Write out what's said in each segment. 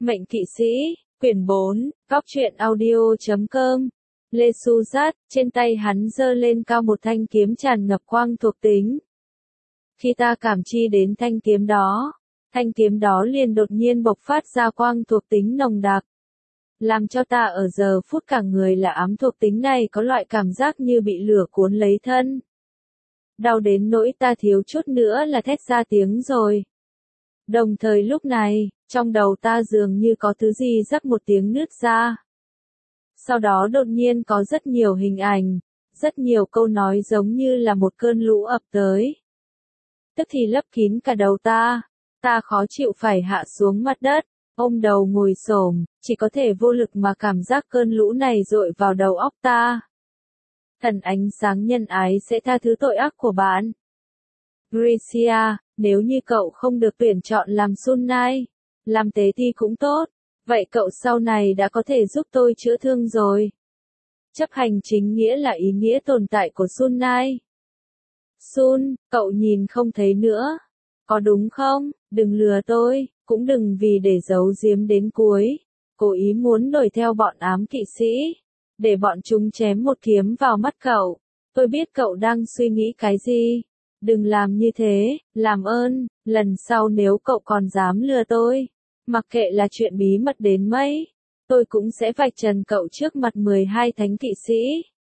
Mệnh kỵ sĩ, quyển 4, góc truyện audio.com. Lê Su Dát, trên tay hắn giơ lên cao một thanh kiếm tràn ngập quang thuộc tính. Khi ta cảm chi đến thanh kiếm đó liền đột nhiên bộc phát ra quang thuộc tính nồng đặc. Làm cho ta ở giờ phút cả người là ám thuộc tính này có loại cảm giác như bị lửa cuốn lấy thân. Đau đến nỗi ta thiếu chút nữa là thét ra tiếng rồi. Đồng thời lúc này, trong đầu ta dường như có thứ gì rắc một tiếng nứt ra. Sau đó đột nhiên có rất nhiều hình ảnh, rất nhiều câu nói giống như là một cơn lũ ập tới. Tức thì lấp kín cả đầu ta khó chịu phải hạ xuống mặt đất, ôm đầu ngồi xổm, chỉ có thể vô lực mà cảm giác cơn lũ này dội vào đầu óc ta. Thần ánh sáng nhân ái sẽ tha thứ tội ác của bạn. Gracia, nếu như cậu không được tuyển chọn làm Sunai, làm tế ti cũng tốt, vậy cậu sau này đã có thể giúp tôi chữa thương rồi. Chấp hành chính nghĩa là ý nghĩa tồn tại của Sunai. Sun, cậu nhìn không thấy nữa. Có đúng không? Đừng lừa tôi, cũng đừng vì để giấu giếm đến cuối, cố ý muốn đuổi theo bọn ám kỵ sĩ, để bọn chúng chém một kiếm vào mắt cậu. Tôi biết cậu đang suy nghĩ cái gì. Đừng làm như thế, làm ơn, lần sau nếu cậu còn dám lừa tôi, mặc kệ là chuyện bí mật đến mấy, tôi cũng sẽ vạch trần cậu trước mặt 12 thánh kỵ sĩ.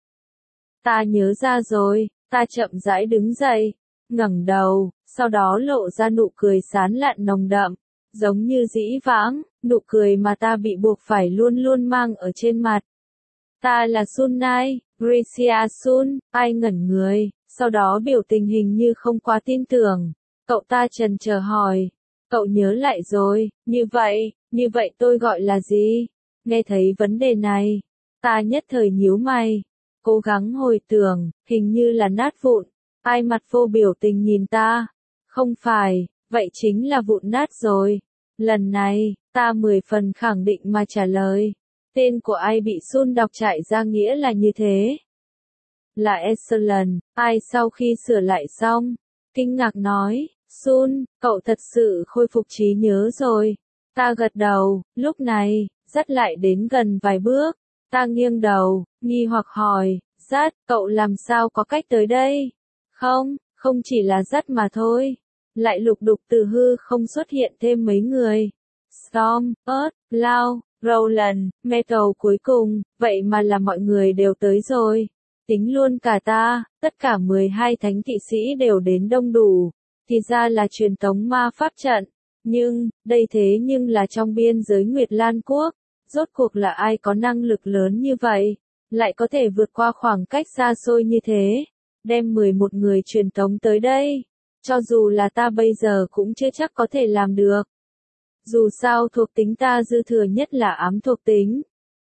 Ta nhớ ra rồi, ta chậm rãi đứng dậy, ngẩng đầu, sau đó lộ ra nụ cười sán lạn nồng đậm, giống như dĩ vãng, nụ cười mà ta bị buộc phải luôn luôn mang ở trên mặt. Ta là Sunai, Gracia Sun, ai ngẩn người, sau đó biểu tình hình như không quá tin tưởng. Cậu ta chần chờ hỏi, cậu nhớ lại rồi, như vậy tôi gọi là gì? Nghe thấy vấn đề này, ta nhất thời nhíu mày, cố gắng hồi tưởng, hình như là nát vụn. Ai mặt vô biểu tình nhìn ta, không phải, vậy chính là vụn nát rồi. Lần này, ta 10 phần khẳng định mà trả lời. Tên của ai bị Sun đọc trại ra nghĩa là như thế. Là Excellent, ai sau khi sửa lại xong, kinh ngạc nói, Sun, cậu thật sự khôi phục trí nhớ rồi. Ta gật đầu, lúc này, dắt lại đến gần vài bước, ta nghiêng đầu, nghi hoặc hỏi, dắt, cậu làm sao có cách tới đây? Không chỉ là dắt mà thôi. Lại lục đục từ hư không xuất hiện thêm mấy người. Storm, Earth, Lao, Roland, Metal cuối cùng, vậy mà là mọi người đều tới rồi. Tính luôn cả ta, tất cả 12 thánh kỵ sĩ đều đến đông đủ, thì ra là truyền tống ma pháp trận. Nhưng, đây thế nhưng là trong biên giới Nguyệt Lan Quốc, rốt cuộc là ai có năng lực lớn như vậy, lại có thể vượt qua khoảng cách xa xôi như thế, đem 11 người truyền tống tới đây. Cho dù là ta bây giờ cũng chưa chắc có thể làm được. Dù sao thuộc tính ta dư thừa nhất là ám thuộc tính.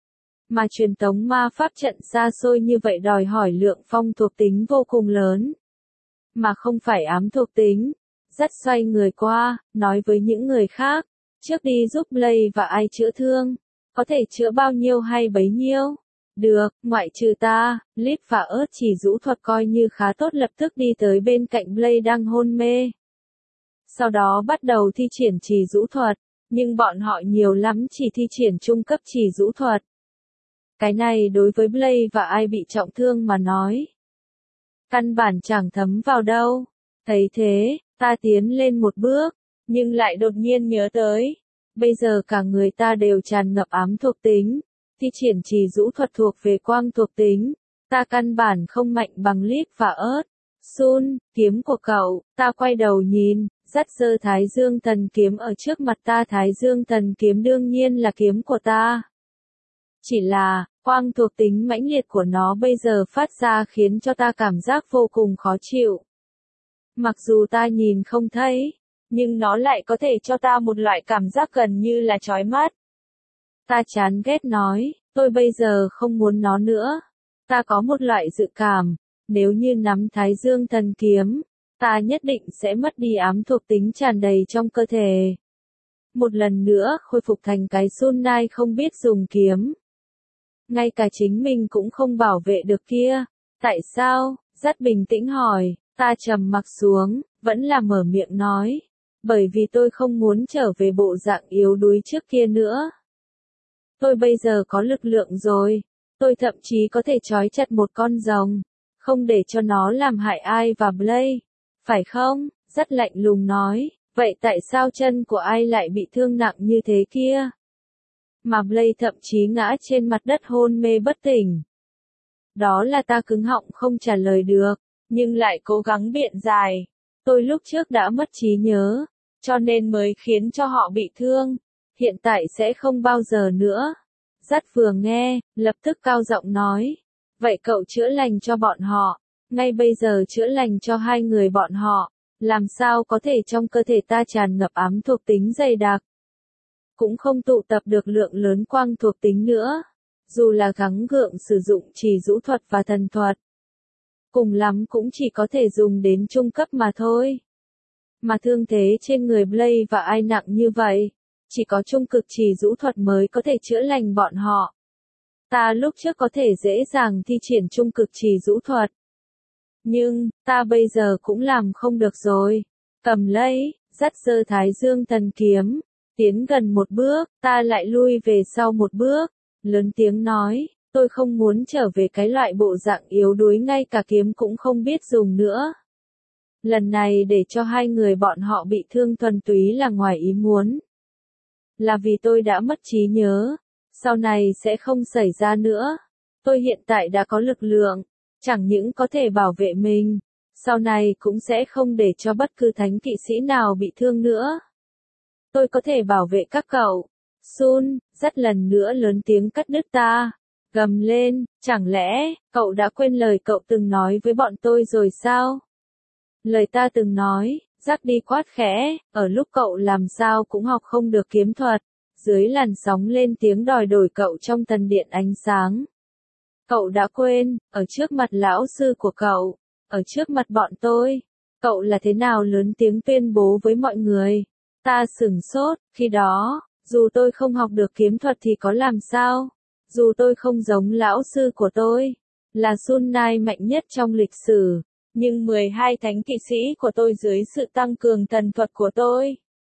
Mà truyền tống ma pháp trận xa xôi như vậy đòi hỏi lượng phong thuộc tính vô cùng lớn. Mà không phải ám thuộc tính. Dắt xoay người qua, nói với những người khác. Trước đi giúp Blade và ai chữa thương. Có thể chữa bao nhiêu hay bấy nhiêu. Được, ngoại trừ ta, Lip và Earth chỉ rũ thuật coi như khá tốt lập tức đi tới bên cạnh Blade đang hôn mê. Sau đó bắt đầu thi triển chỉ rũ thuật, nhưng bọn họ nhiều lắm chỉ thi triển trung cấp chỉ rũ thuật. Cái này đối với Blade và ai bị trọng thương mà nói. Căn bản chẳng thấm vào đâu. Thấy thế, ta tiến lên một bước, nhưng lại đột nhiên nhớ tới. Bây giờ cả người ta đều tràn ngập ám thuộc tính. Thi triển chỉ rũ thuật thuộc về quang thuộc tính. Ta căn bản không mạnh bằng Lip và Earth. Sun, kiếm của cậu, ta quay đầu nhìn, dắt giơ Thái Dương Thần kiếm ở trước mặt ta. Thái Dương Thần kiếm đương nhiên là kiếm của ta. Chỉ là, quang thuộc tính mãnh liệt của nó bây giờ phát ra khiến cho ta cảm giác vô cùng khó chịu. Mặc dù ta nhìn không thấy, nhưng nó lại có thể cho ta một loại cảm giác gần như là chói mắt. Ta chán ghét nói, tôi bây giờ không muốn nó nữa. Ta có một loại dự cảm, nếu như nắm Thái Dương Thần kiếm, ta nhất định sẽ mất đi ám thuộc tính tràn đầy trong cơ thể. Một lần nữa khôi phục thành cái Sunai không biết dùng kiếm. Ngay cả chính mình cũng không bảo vệ được kia. Tại sao? Rất bình tĩnh hỏi, ta trầm mặc xuống, vẫn là mở miệng nói. Bởi vì tôi không muốn trở về bộ dạng yếu đuối trước kia nữa. Tôi bây giờ có lực lượng rồi. Tôi thậm chí có thể trói chặt một con rồng. Không để cho nó làm hại ai và Blake. Phải không? Rất lạnh lùng nói. Vậy tại sao chân của ai lại bị thương nặng như thế kia? Mà Blake thậm chí ngã trên mặt đất hôn mê bất tỉnh. Đó là ta cứng họng không trả lời được, nhưng lại cố gắng biện giải. Tôi lúc trước đã mất trí nhớ, cho nên mới khiến cho họ bị thương. Hiện tại sẽ không bao giờ nữa. Dắt vừa nghe, lập tức cao giọng nói. Vậy cậu chữa lành cho bọn họ, ngay bây giờ chữa lành cho hai người bọn họ. Làm sao có thể trong cơ thể ta tràn ngập ám thuộc tính dày đặc. Cũng không tụ tập được lượng lớn quang thuộc tính nữa. Dù là gắng gượng sử dụng chỉ rũ thuật và thần thuật. Cùng lắm cũng chỉ có thể dùng đến trung cấp mà thôi. Mà thương thế trên người Blake và ai nặng như vậy, chỉ có trung cực chỉ rũ thuật mới có thể chữa lành bọn họ. Ta lúc trước có thể dễ dàng thi triển trung cực chỉ rũ thuật. Nhưng, ta bây giờ cũng làm không được rồi. Cầm lấy, dắt giơ Thái Dương thần kiếm, tiến gần một bước, ta lại lui về sau một bước, lớn tiếng nói, tôi không muốn trở về cái loại bộ dạng yếu đuối ngay cả kiếm cũng không biết dùng nữa. Lần này để cho hai người bọn họ bị thương thuần túy là ngoài ý muốn. Là vì tôi đã mất trí nhớ, sau này sẽ không xảy ra nữa. Tôi hiện tại đã có lực lượng, chẳng những có thể bảo vệ mình, sau này cũng sẽ không để cho bất cứ thánh kỵ sĩ nào bị thương nữa. Tôi có thể bảo vệ các cậu. Sun, dắt lần nữa lớn tiếng cắt đứt ta. Gầm lên, chẳng lẽ, cậu đã quên lời cậu từng nói với bọn tôi rồi sao? Lời ta từng nói, dắt đi quát khẽ, ở lúc cậu làm sao cũng học không được kiếm thuật. Dưới làn sóng lên tiếng đòi đổi cậu trong thần điện ánh sáng. Cậu đã quên, ở trước mặt lão sư của cậu, ở trước mặt bọn tôi, cậu là thế nào lớn tiếng tuyên bố với mọi người. Ta sửng sốt, khi đó, dù tôi không học được kiếm thuật thì có làm sao? Dù tôi không giống lão sư của tôi, là Sun Nai mạnh nhất trong lịch sử, nhưng 12 thánh kỵ sĩ của tôi dưới sự tăng cường thần thuật của tôi.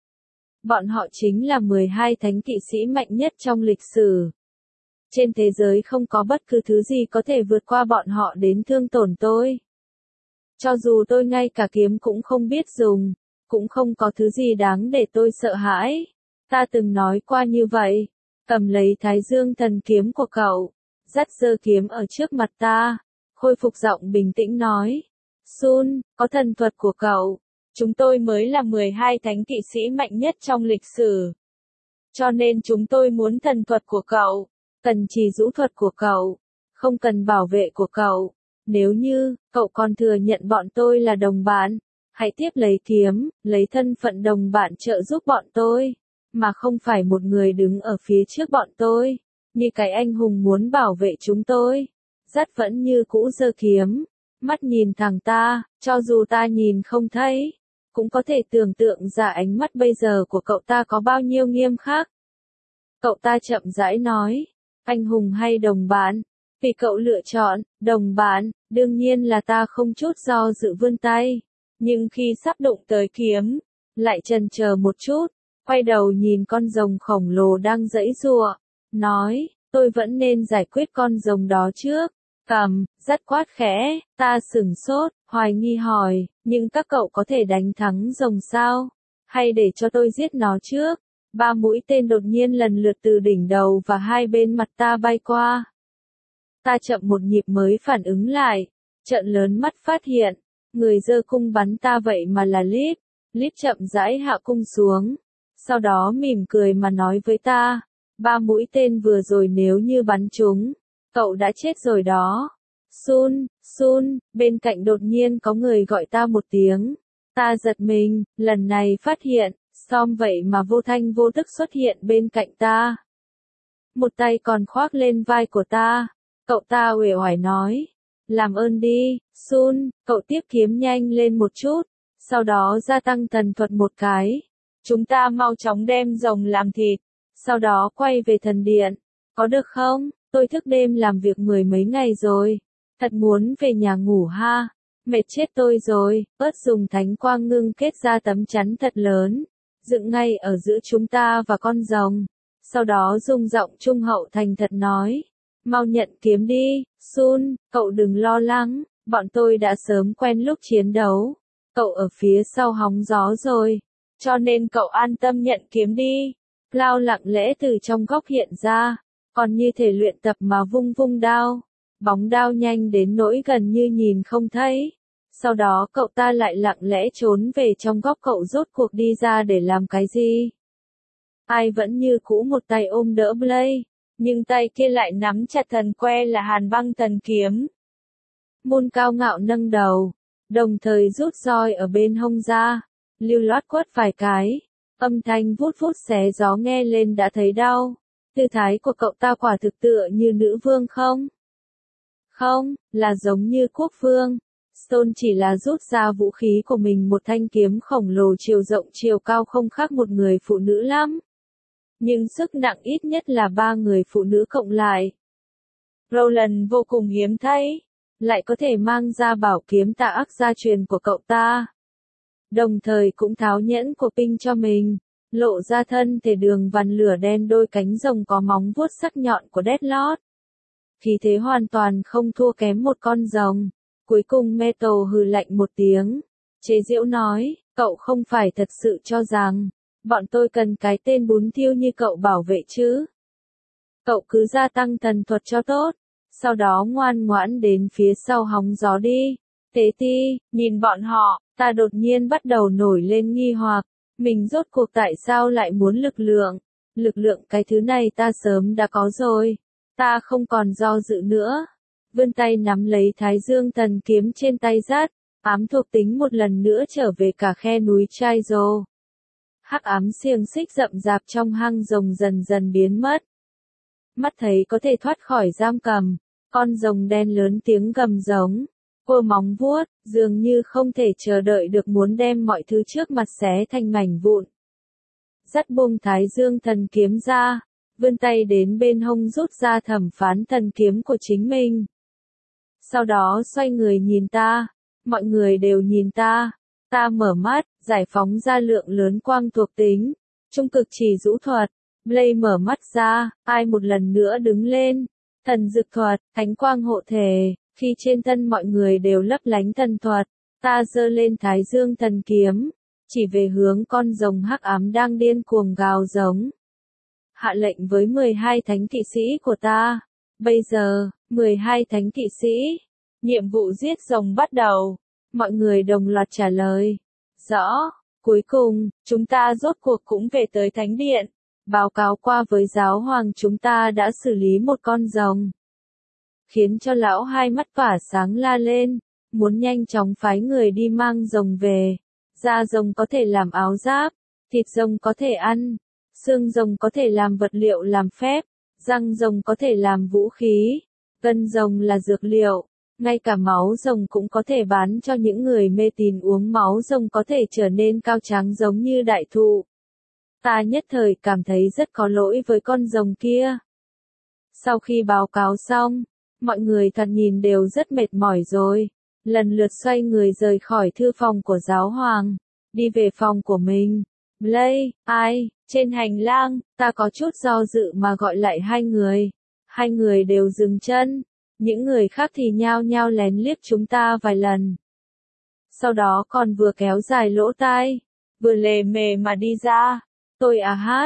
Bọn họ chính là 12 thánh kỵ sĩ mạnh nhất trong lịch sử. Trên thế giới không có bất cứ thứ gì có thể vượt qua bọn họ đến thương tổn tôi. Cho dù tôi ngay cả kiếm cũng không biết dùng, cũng không có thứ gì đáng để tôi sợ hãi. Ta từng nói qua như vậy. Cầm lấy Thái Dương thần kiếm của cậu, dắt giơ kiếm ở trước mặt ta, khôi phục giọng bình tĩnh nói. Sun, có thần thuật của cậu, chúng tôi mới là 12 thánh kỵ sĩ mạnh nhất trong lịch sử. Cho nên chúng tôi muốn thần thuật của cậu, cần trì rũ thuật của cậu, không cần bảo vệ của cậu. Nếu như, cậu còn thừa nhận bọn tôi là đồng bạn, hãy tiếp lấy kiếm, lấy thân phận đồng bạn trợ giúp bọn tôi, mà không phải một người đứng ở phía trước bọn tôi, như cái anh hùng muốn bảo vệ chúng tôi. Dắt vẫn như cũ giơ kiếm, mắt nhìn thẳng ta, cho dù ta nhìn không thấy, cũng có thể tưởng tượng ra ánh mắt bây giờ của cậu ta có bao nhiêu nghiêm khắc. Cậu ta chậm rãi nói, anh hùng hay đồng bạn? Vì cậu lựa chọn, đồng bạn, đương nhiên là ta không chút do dự vươn tay. Nhưng khi sắp đụng tới kiếm, lại chần chờ một chút, quay đầu nhìn con rồng khổng lồ đang giãy giụa, nói, tôi vẫn nên giải quyết con rồng đó trước. Cầm, dắt quát khẽ, ta sửng sốt, hoài nghi hỏi, nhưng các cậu có thể đánh thắng rồng sao? Hay để cho tôi giết nó trước? 3 mũi tên đột nhiên lần lượt từ đỉnh đầu và hai bên mặt ta bay qua. Ta chậm một nhịp mới phản ứng lại, trợn lớn mắt phát hiện, người giơ cung bắn ta vậy mà là Líp. Líp chậm rãi hạ cung xuống, sau đó mỉm cười mà nói với ta, 3 mũi tên vừa rồi nếu như bắn trúng, cậu đã chết rồi đó. Sun, Sun, bên cạnh đột nhiên có người gọi ta một tiếng. Ta giật mình, lần này phát hiện, Storm vậy mà vô thanh vô tức xuất hiện bên cạnh ta. Một tay còn khoác lên vai của ta. Cậu ta uể oải nói, làm ơn đi, Sun, cậu tiếp kiếm nhanh lên một chút, sau đó gia tăng thần thuật một cái. Chúng ta mau chóng đem rồng làm thịt, sau đó quay về thần điện, có được không? Tôi thức đêm làm việc 10 mấy ngày rồi, thật muốn về nhà ngủ ha. Mệt chết tôi rồi, ớt dùng thánh quang ngưng kết ra tấm chắn thật lớn, dựng ngay ở giữa chúng ta và con rồng. Sau đó dùng giọng trung hậu thành thật nói, mau nhận kiếm đi, Sun, cậu đừng lo lắng, bọn tôi đã sớm quen lúc chiến đấu. Cậu ở phía sau hóng gió rồi, cho nên cậu an tâm nhận kiếm đi. Lao lặng lẽ từ trong góc hiện ra, còn như thể luyện tập mà vung vung đao. Bóng đao nhanh đến nỗi gần như nhìn không thấy. Sau đó cậu ta lại lặng lẽ trốn về trong góc. Cậu rốt cuộc đi ra để làm cái gì? Ai vẫn như cũ một tay ôm đỡ Blade, nhưng tay kia lại nắm chặt thần que là Hàn Băng Thần Kiếm. Moon cao ngạo nâng đầu, đồng thời rút roi ở bên hông ra, lưu loát quất vài cái, âm thanh vút vút xé gió nghe lên đã thấy đau. Tư thái của cậu ta quả thực tựa như nữ vương không? Không, là giống như quốc vương. Stone chỉ là rút ra vũ khí của mình, một thanh kiếm khổng lồ chiều rộng chiều cao không khác một người phụ nữ lắm. Nhưng sức nặng ít nhất là 3 người phụ nữ cộng lại. Roland vô cùng hiếm thấy, lại có thể mang ra bảo kiếm tà ác gia truyền của cậu ta. Đồng thời cũng tháo nhẫn của Pink cho mình, lộ ra thân thể đường vằn lửa đen, đôi cánh rồng có móng vuốt sắc nhọn của Deathlord. Khí thế hoàn toàn không thua kém một con rồng. Cuối cùng Metal hừ lạnh một tiếng, chế giễu nói, cậu không phải thật sự cho rằng bọn tôi cần cái tên bún thiêu như cậu bảo vệ chứ? Cậu cứ gia tăng thần thuật cho tốt, sau đó ngoan ngoãn đến phía sau hóng gió đi. Tế ti, nhìn bọn họ, ta đột nhiên bắt đầu nổi lên nghi hoặc, mình rốt cuộc tại sao lại muốn lực lượng? Lực lượng cái thứ này ta sớm đã có rồi, ta không còn do dự nữa. Vươn tay nắm lấy Thái Dương Thần Kiếm trên tay Dát, ám thuộc tính một lần nữa trở về cả khe núi Chai Rô. Hắc ám xiềng xích rậm rạp trong hang rồng dần dần biến mất. Mắt thấy có thể thoát khỏi giam cầm, con rồng đen lớn tiếng gầm giống, cô móng vuốt, dường như không thể chờ đợi được muốn đem mọi thứ trước mặt xé thành mảnh vụn. Dắt buông Thái Dương Thần Kiếm ra, vươn tay đến bên hông rút ra Thẩm Phán Thần Kiếm của chính mình. Sau đó xoay người nhìn ta, mọi người đều nhìn ta, ta mở mắt, giải phóng ra lượng lớn quang thuộc tính, trung cực chỉ rũ thuật, Blade mở mắt ra, ai một lần nữa đứng lên, thần dực thuật, thánh quang hộ thể, khi trên thân mọi người đều lấp lánh thần thuật, ta giơ lên Thái Dương Thần Kiếm, chỉ về hướng con rồng hắc ám đang điên cuồng gào giống. Hạ lệnh với 12 thánh kỵ sĩ của ta. Bây giờ, 12 thánh kỵ sĩ, nhiệm vụ giết rồng bắt đầu. Mọi người đồng loạt trả lời. Rõ, cuối cùng, chúng ta rốt cuộc cũng về tới thánh điện. Báo cáo qua với giáo hoàng chúng ta đã xử lý một con rồng. Khiến cho lão hai mắt tỏa sáng la lên, muốn nhanh chóng phái người đi mang rồng về. Da rồng có thể làm áo giáp, thịt rồng có thể ăn, xương rồng có thể làm vật liệu làm phép, răng rồng có thể làm vũ khí, gân rồng là dược liệu, ngay cả máu rồng cũng có thể bán cho những người mê tín uống máu rồng có thể trở nên cao tráng giống như đại thụ. Ta nhất thời cảm thấy rất có lỗi với con rồng kia. Sau khi báo cáo xong, mọi người thật nhìn đều rất mệt mỏi rồi, lần lượt xoay người rời khỏi thư phòng của giáo hoàng, đi về phòng của mình. Blade, ai, trên hành lang, ta có chút do dự mà gọi lại hai người. Hai người đều dừng chân, những người khác thì nhao nhao lén liếc chúng ta vài lần. Sau đó còn vừa kéo dài lỗ tai, vừa lề mề mà đi ra. Tôi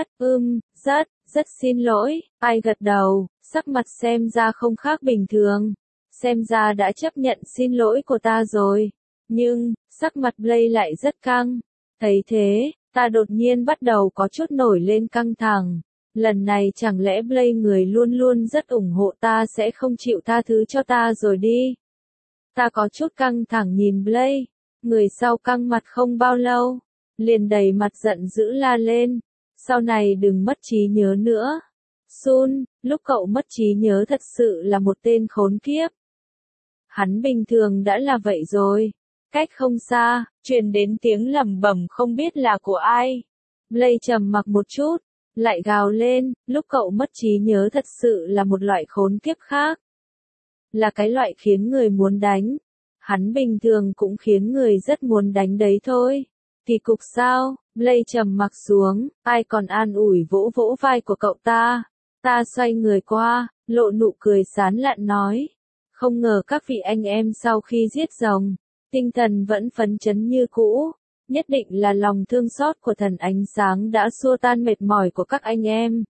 rất xin lỗi, ai gật đầu, sắc mặt xem ra không khác bình thường. Xem ra đã chấp nhận xin lỗi của ta rồi. Nhưng, sắc mặt Blade lại rất căng. Thấy thế, ta đột nhiên bắt đầu có chút nổi lên căng thẳng. Lần này chẳng lẽ Blade người luôn luôn rất ủng hộ ta sẽ không chịu tha thứ cho ta rồi đi. Ta có chút căng thẳng nhìn Blade. Người sau căng mặt không bao lâu, liền đầy mặt giận dữ la lên. Sau này đừng mất trí nhớ nữa. Sun, lúc cậu mất trí nhớ thật sự là một tên khốn kiếp. Hắn bình thường đã là vậy rồi. Cách không xa, truyền đến tiếng lẩm bẩm không biết là của ai. Blade trầm mặc một chút, lại gào lên, lúc cậu mất trí nhớ thật sự là một loại khốn kiếp khác. Là cái loại khiến người muốn đánh. Hắn bình thường cũng khiến người rất muốn đánh đấy thôi. Kỳ cục sao? Blake trầm mặc xuống, ai còn an ủi vỗ vỗ vai của cậu ta. Ta xoay người qua, lộ nụ cười sán lạn nói. Không ngờ các vị anh em sau khi giết rồng, tinh thần vẫn phấn chấn như cũ. Nhất định là lòng thương xót của thần ánh sáng đã xua tan mệt mỏi của các anh em.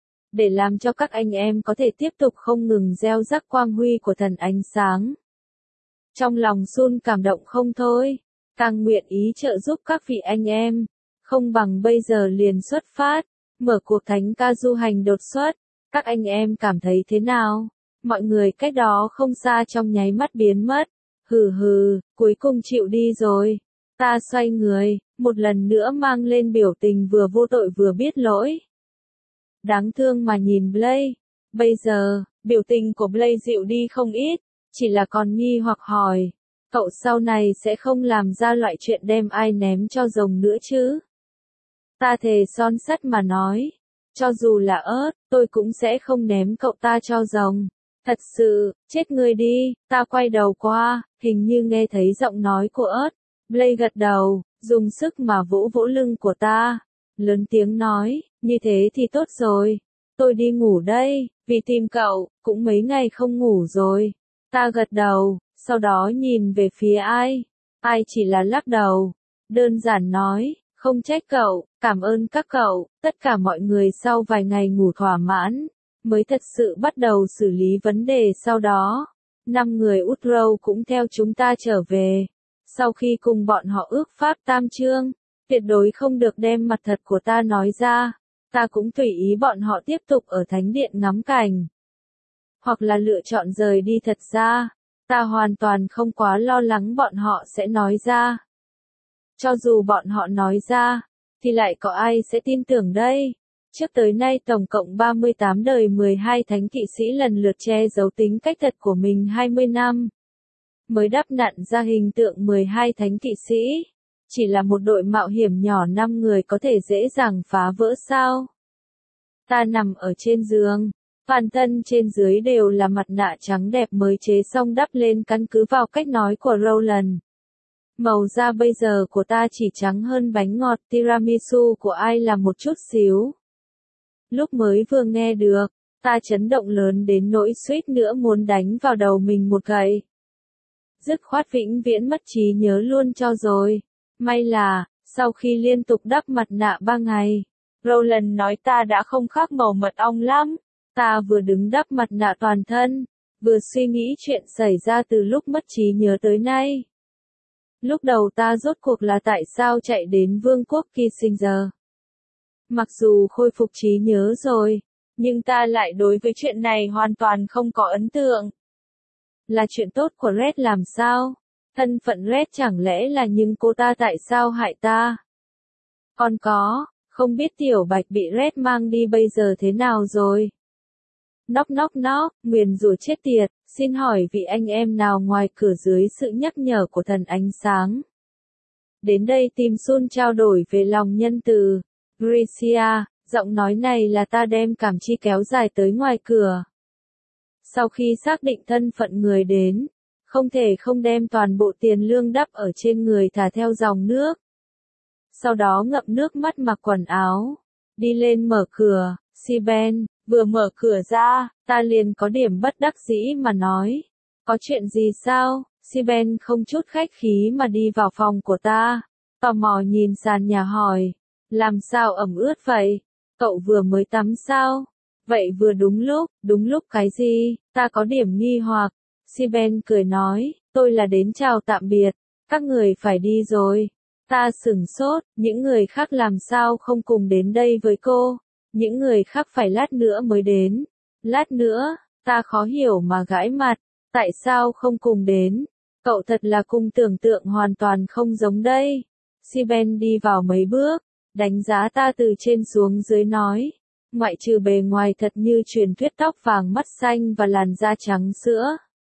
Để làm cho các anh em có thể tiếp tục không ngừng gieo rắc quang huy của thần ánh sáng. Trong lòng Sun cảm động không thôi, càng nguyện ý trợ giúp các vị anh em, không bằng bây giờ liền xuất phát, mở cuộc thánh ca du hành đột xuất. Các anh em cảm thấy thế nào? Mọi người cách đó không xa trong nháy mắt biến mất. Hừ hừ, cuối cùng chịu đi rồi. Ta xoay người, một lần nữa mang lên biểu tình vừa vô tội vừa biết lỗi. Đáng thương mà nhìn Blake. Bây giờ, biểu tình của Blake dịu đi không ít, chỉ là còn nghi hoặc hỏi. Cậu sau này sẽ không làm ra loại chuyện đem ai ném cho rồng nữa chứ? Ta thề son sắt mà nói. Cho dù là ớt, tôi cũng sẽ không ném cậu ta cho rồng. Thật sự, chết người đi. Ta quay đầu qua, hình như nghe thấy giọng nói của ớt. Blake gật đầu, dùng sức mà vỗ vỗ lưng của ta. Lớn tiếng nói, như thế thì tốt rồi. Tôi đi ngủ đây, vì tìm cậu, cũng mấy ngày không ngủ rồi. Ta gật đầu, sau đó nhìn về phía ai. Ai chỉ là lắc đầu. Đơn giản nói, không trách cậu, cảm ơn các cậu. Tất cả mọi người sau vài ngày ngủ thỏa mãn, mới thật sự bắt đầu xử lý vấn đề sau đó. 5 người Utrow cũng theo chúng ta trở về. Sau khi cùng bọn họ ước pháp tam chương, tuyệt đối không được đem mặt thật của ta nói ra. Ta cũng tùy ý bọn họ tiếp tục ở thánh điện ngắm cảnh. Hoặc là lựa chọn rời đi thật ra. Ta hoàn toàn không quá lo lắng bọn họ sẽ nói ra. Cho dù bọn họ nói ra, thì lại có ai sẽ tin tưởng đây? Trước tới nay tổng cộng 38 đời 12 thánh kỵ sĩ lần lượt che giấu tính cách thật của mình 20 năm. Mới đắp nặn ra hình tượng 12 thánh kỵ sĩ. Chỉ là một đội mạo hiểm nhỏ 5 người có thể dễ dàng phá vỡ sao? Ta nằm ở trên giường. Toàn thân trên dưới đều là mặt nạ trắng đẹp mới chế xong đắp lên căn cứ vào cách nói của Rowland. Màu da bây giờ của ta chỉ trắng hơn bánh ngọt tiramisu của ai là một chút xíu. Lúc mới vừa nghe được, ta chấn động lớn đến nỗi suýt nữa muốn đánh vào đầu mình một gậy. Dứt khoát vĩnh viễn mất trí nhớ luôn cho rồi. May là, sau khi liên tục đắp mặt nạ 3 ngày, Rowland nói ta đã không khác màu mật ong lắm. Ta vừa đứng đắp mặt nạ toàn thân, vừa suy nghĩ chuyện xảy ra từ lúc mất trí nhớ tới nay. Lúc đầu ta rốt cuộc là tại sao chạy đến vương quốc Kissinger. Mặc dù khôi phục trí nhớ rồi, nhưng ta lại đối với chuyện này hoàn toàn không có ấn tượng. Là chuyện tốt của Red làm sao? Thân phận Red chẳng lẽ là nhưng cô ta tại sao hại ta? Còn có, không biết Tiểu Bạch bị Red mang đi bây giờ thế nào rồi? Nóc nóc nóc, nguyền rủa chết tiệt, xin hỏi vị anh em nào ngoài cửa dưới sự nhắc nhở của thần ánh sáng. Đến đây tìm Sun trao đổi về lòng nhân từ. Gracia, giọng nói này là ta đem cảm chi kéo dài tới ngoài cửa. Sau khi xác định thân phận người đến, không thể không đem toàn bộ tiền lương đắp ở trên người thả theo dòng nước. Sau đó ngậm nước mắt mặc quần áo, đi lên mở cửa. Siben, vừa mở cửa ra, ta liền có điểm bất đắc dĩ mà nói. Có chuyện gì sao? Siben không chút khách khí mà đi vào phòng của ta. Tò mò nhìn sàn nhà hỏi. Làm sao ẩm ướt vậy? Cậu vừa mới tắm sao? Vậy vừa đúng lúc cái gì? Ta có điểm nghi hoặc. Siben cười nói, tôi là đến chào tạm biệt. Các người phải đi rồi. Ta sửng sốt, những người khác làm sao không cùng đến đây với cô? Những người khác phải lát nữa mới đến. Lát nữa, ta khó hiểu mà gãi mặt. Tại sao không cùng đến? Cậu thật là cùng tưởng tượng hoàn toàn không giống đây. Siben đi vào mấy bước, đánh giá ta từ trên xuống dưới nói. Ngoại trừ bề ngoài thật như truyền thuyết tóc vàng mắt xanh và làn da trắng sữa.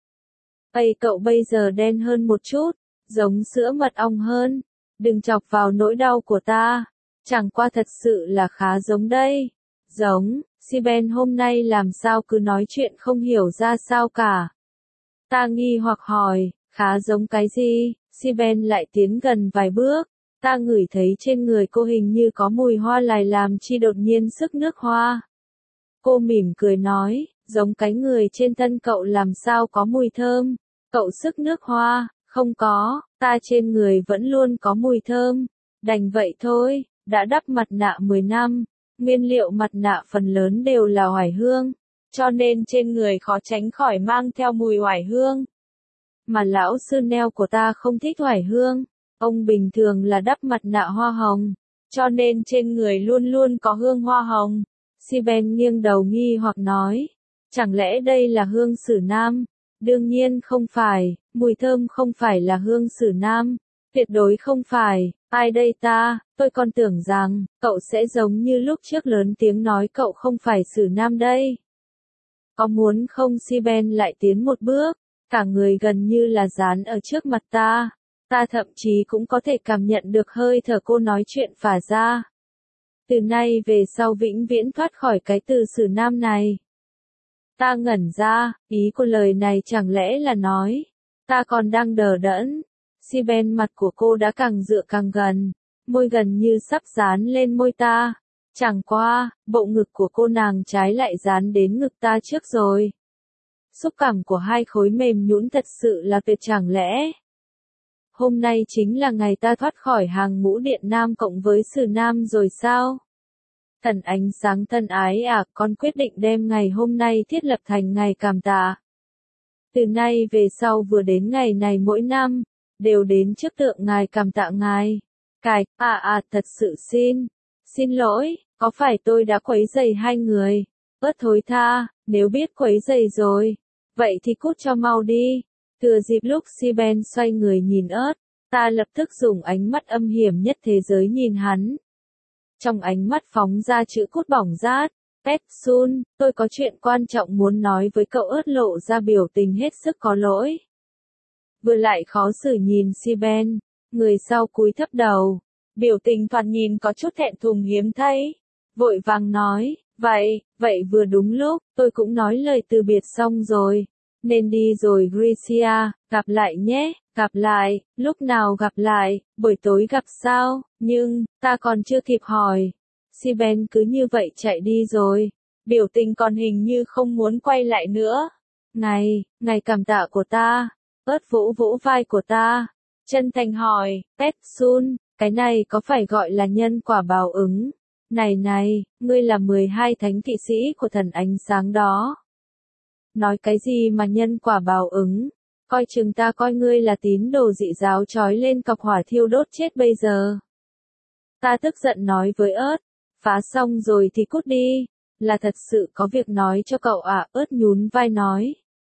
Ây cậu bây giờ đen hơn một chút, giống sữa mật ong hơn. Đừng chọc vào nỗi đau của ta. Chẳng qua thật sự là khá giống đây. Giống, Siben hôm nay làm sao cứ nói chuyện không hiểu ra sao cả. Ta nghi hoặc hỏi, Khá giống cái gì? Si-ben lại tiến gần vài bước. Ta ngửi thấy trên người cô hình như có mùi hoa lại làm chi đột nhiên sức nước hoa. Cô mỉm cười nói, giống cái người trên thân cậu làm sao có mùi thơm. Cậu sức nước hoa, không có, ta trên người vẫn luôn có mùi thơm. Đành vậy thôi, đã đắp mặt nạ 10 năm, nguyên liệu mặt nạ phần lớn đều là oải hương, cho nên trên người khó tránh khỏi mang theo mùi oải hương. Mà lão sư neo của ta không thích oải hương, ông bình thường là đắp mặt nạ hoa hồng, cho nên trên người luôn luôn có hương hoa hồng. Si-ben nghiêng đầu nghi hoặc nói, chẳng lẽ đây là hương xử nam? Đương nhiên không phải, mùi thơm không phải là hương xử nam, tuyệt đối không phải. Ai đây ta, tôi còn tưởng rằng, cậu sẽ giống như lúc trước lớn tiếng nói cậu không phải xử nam đây. Có muốn không? Si-ben lại tiến một bước, cả người gần như là dán ở trước mặt ta. Ta thậm chí cũng có thể cảm nhận được hơi thở cô nói chuyện phả ra. Từ nay về sau vĩnh viễn thoát khỏi cái từ xử nam này. Ta ngẩn ra, ý của lời này chẳng lẽ là nói, ta còn đang đờ đẫn. Si-ben mặt của cô đã càng dựa càng gần, môi gần như sắp dán lên môi ta. Chẳng qua, bộ ngực của cô nàng trái lại dán đến ngực ta trước rồi. Xúc cảm của hai khối mềm nhũn thật sự là tuyệt, chẳng lẽ hôm nay chính là ngày ta thoát khỏi hàng ngũ điện nam cộng với sử nam rồi sao? Thần ánh sáng thân ái à, con quyết định đem ngày hôm nay thiết lập thành ngày cảm tạ. Từ nay về sau vừa đến ngày này mỗi năm, đều đến trước tượng ngài cảm tạ ngài. Thật sự xin lỗi, có phải tôi đã quấy rầy hai người? Ớt thối tha, nếu biết quấy rầy rồi, vậy thì cút cho mau đi. Thừa dịp lúc Si-ben xoay người nhìn ớt, ta lập tức dùng ánh mắt âm hiểm nhất thế giới nhìn hắn. Trong ánh mắt phóng ra chữ cút bỏng rát. Sun, tôi có chuyện quan trọng muốn nói với cậu. Ớt lộ ra biểu tình hết sức có lỗi. Vừa lại khó xử nhìn Si-ben, người sau cúi thấp đầu, biểu tình thoạt nhìn có chút thẹn thùng hiếm thấy. Vội vàng nói, vậy vừa đúng lúc, tôi cũng nói lời từ biệt xong rồi. Nên đi rồi Gracia, gặp lại nhé, gặp lại, lúc nào gặp lại, buổi tối gặp sao, nhưng, ta còn chưa kịp hỏi. Si-ben cứ như vậy chạy đi rồi, biểu tình còn hình như không muốn quay lại nữa. Ngày cảm tạ của ta, ớt vỗ vỗ vai của ta, chân thành hỏi, Sun, cái này có phải gọi là nhân quả báo ứng? Này, ngươi là 12 thánh kỵ sĩ của thần ánh sáng đó. Nói cái gì mà nhân quả báo ứng? Coi chừng ta coi ngươi là tín đồ dị giáo trói lên cọc hỏa thiêu đốt chết bây giờ. Ta tức giận nói với ớt, phá xong rồi thì cút đi, là thật sự có việc nói cho cậu à. Ớt nhún vai nói.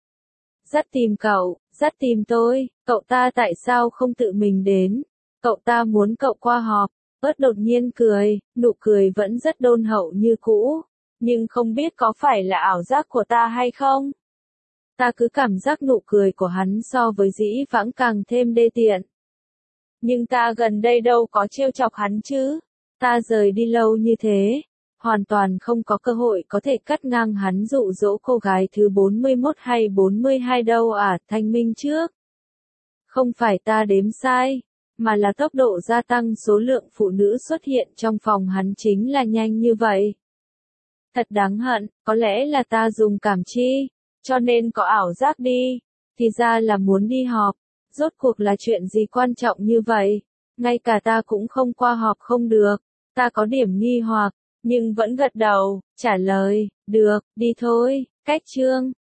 Dắt tìm cậu, dắt tìm tôi, cậu ta tại sao không tự mình đến? Cậu ta muốn cậu qua họp. Ớt đột nhiên cười, nụ cười vẫn rất đôn hậu như cũ, nhưng không biết có phải là ảo giác của ta hay không? Ta cứ cảm giác nụ cười của hắn so với dĩ vãng càng thêm đê tiện. Nhưng ta gần đây đâu có trêu chọc hắn chứ. Ta rời đi lâu như thế, hoàn toàn không có cơ hội có thể cắt ngang hắn dụ dỗ cô gái thứ 41 hay 42 đâu à. Thanh minh trước. Không phải ta đếm sai, mà là tốc độ gia tăng số lượng phụ nữ xuất hiện trong phòng hắn chính là nhanh như vậy. Thật đáng hận, có lẽ là ta dùng cảm chi, cho nên có ảo giác đi, thì ra là muốn đi họp. Rốt cuộc là chuyện gì quan trọng như vậy? Ngay cả ta cũng không qua họp không được. Ta có điểm nghi hoặc, nhưng vẫn gật đầu, trả lời, được, đi thôi. Cách chương